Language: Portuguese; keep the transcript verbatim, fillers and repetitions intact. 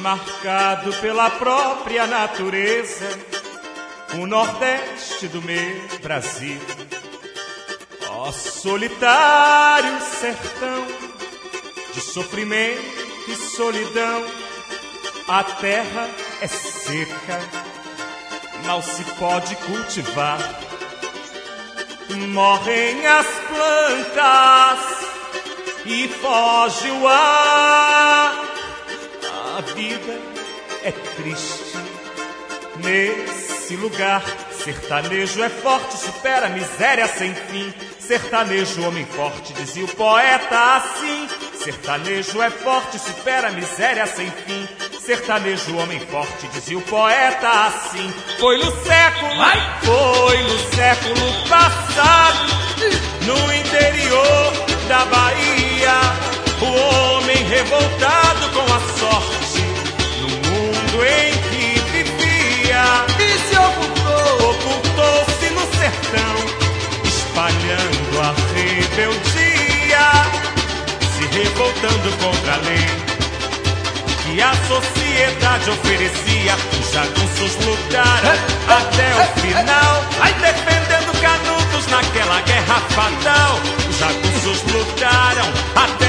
marcado pela própria natureza, o Nordeste do meu Brasil. Ó solitário sertão de sofrimento e solidão, a terra é seca, mal se pode cultivar. Morrem as plantas e foge o ar. A vida é triste nesse lugar. Sertanejo é forte, supera a miséria sem fim. Sertanejo, homem forte, dizia o poeta assim. Sertanejo é forte, supera a miséria sem fim. Sertanejo, homem forte, dizia o poeta assim. Foi no século, Ai. foi no século passado, no interior da Bahia, o homem revoltado com a sorte no mundo em que vivia. E se ocultou, ocultou-se no sertão, espalhando a rebeldia, se revoltando contra a lei que a sociedade oferecia. Os jagunços lutaram até o final, defendendo canudos naquela guerra fatal. Os jagunços lutaram até